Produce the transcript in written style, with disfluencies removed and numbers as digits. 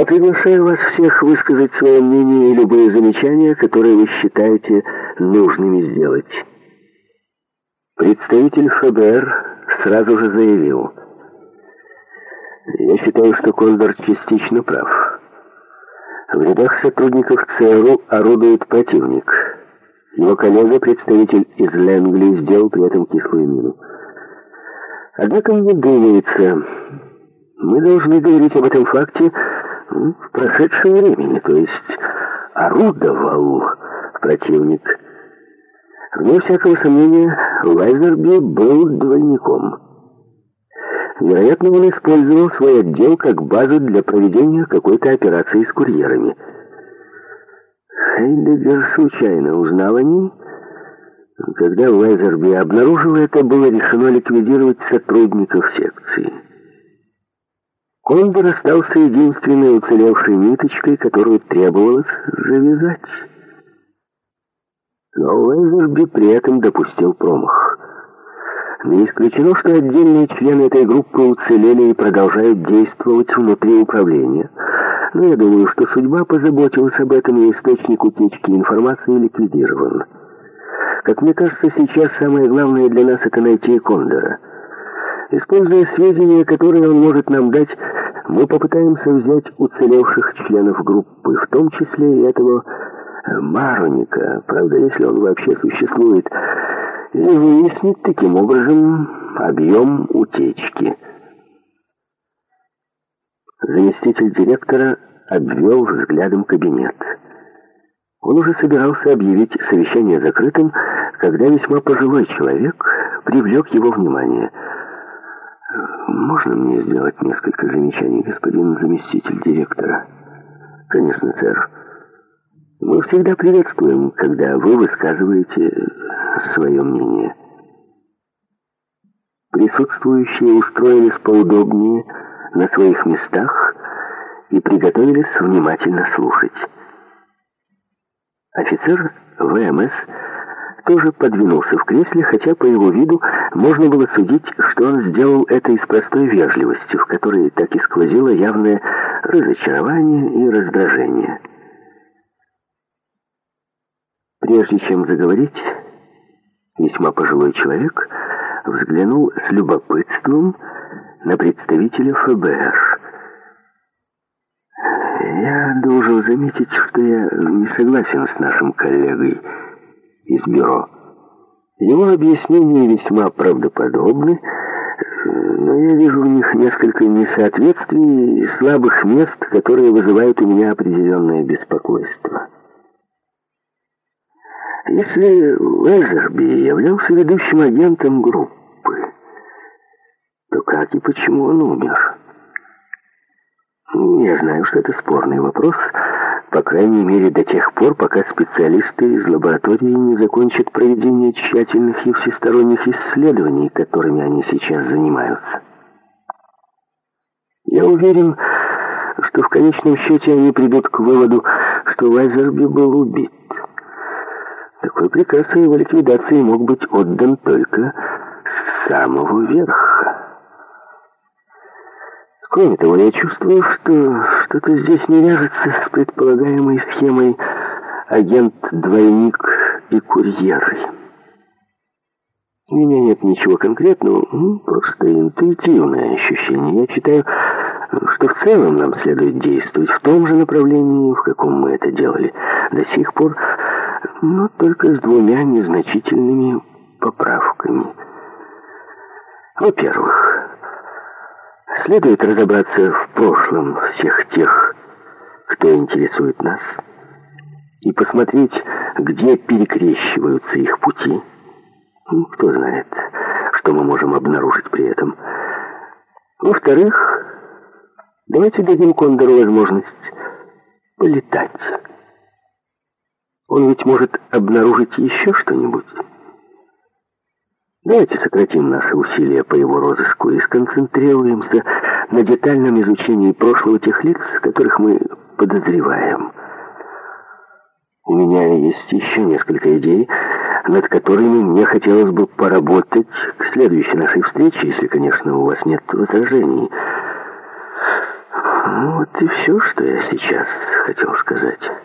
Я приглашаю вас всех высказать свое мнение и любые замечания, которые вы считаете нужными сделать. Представитель ФБР сразу же заявил: я считаю, что Кондор частично прав. В рядах сотрудников ЦРУ орудует противник. Его коллега, представитель из Лэнгли, сделал при этом кислую мину. Однако мне думается, мы должны говорить об этом факте в прошедшем времени, то есть орудовал противник. Вне всякого сомнения, Лайзерби был двойником. Вероятно, он использовал свой отдел как базу для проведения какой-то операции с курьерами. Хейдеггер случайно узнал о ней. Когда Лайзерби обнаружил это, было решено ликвидировать сотрудников секции. Кондор остался единственной уцелевшей ниточкой, которую требовалось завязать. Но Лайзерби при этом допустил промах. Не исключено, что отдельные члены этой группы уцелели и продолжают действовать внутри управления. Но я думаю, что судьба позаботилась об этом, и источник утечки информации ликвидирован. Как мне кажется, сейчас самое главное для нас — это найти Кондора. Используя сведения, которые он может нам дать, мы попытаемся взять уцелевших членов группы, в том числе и этого Мароника, правда, если он вообще существует, и выяснить таким образом объем утечки. Заместитель директора обвел взглядом кабинет. Он уже собирался объявить совещание закрытым, когда весьма пожилой человек привлек его внимание. «Можно мне сделать несколько замечаний, господин заместитель директора?» «Конечно, сэр. Мы всегда приветствуем, когда вы высказываете свое мнение». Присутствующие устроились поудобнее на своих местах и приготовились внимательно слушать. Офицер ВМС тоже подвинулся в кресле, хотя по его виду можно было судить, что он сделал это из простой вежливости, в которой так и сквозило явное разочарование и раздражение. Прежде чем заговорить, весьма пожилой человек взглянул с любопытством на представителя ФБР. «Я должен заметить, что я не согласен с нашим коллегой из бюро. Его объяснения весьма правдоподобны, но я вижу в них несколько несоответствий и слабых мест, которые вызывают у меня определенное беспокойство. Если Лайзерби являлся ведущим агентом группы, то как и почему он умер? Я знаю, что это спорный вопрос, по крайней мере до тех пор, пока специалисты из лаборатории не закончат проведение тщательных и всесторонних исследований, которыми они сейчас занимаются. Я уверен, что в конечном счете они придут к выводу, что Лайзерби был убит. Такой приказ о его ликвидации мог быть отдан только с самого верха. Кроме того, я чувствую, что что-то здесь не вяжется с предполагаемой схемой агент-двойник и курьеры. У меня нет ничего конкретного, просто интуитивное ощущение. Я считаю, что в целом нам следует действовать в том же направлении, в каком мы это делали до сих пор, но только с двумя незначительными поправками. Во-первых, следует разобраться в прошлом всех тех, кто интересует нас, и посмотреть, где перекрещиваются их пути. Кто знает, что мы можем обнаружить при этом. Во-вторых, давайте дадим Кондору возможность полетать. Он ведь может обнаружить еще что-нибудь. Давайте сократим наши усилия по его розыску и сконцентрируемся на детальном изучении прошлого тех лиц, которых мы подозреваем. У меня есть еще несколько идей, над которыми мне хотелось бы поработать к следующей нашей встрече, если, конечно, у вас нет возражений. Вот и все, что я сейчас хотел сказать.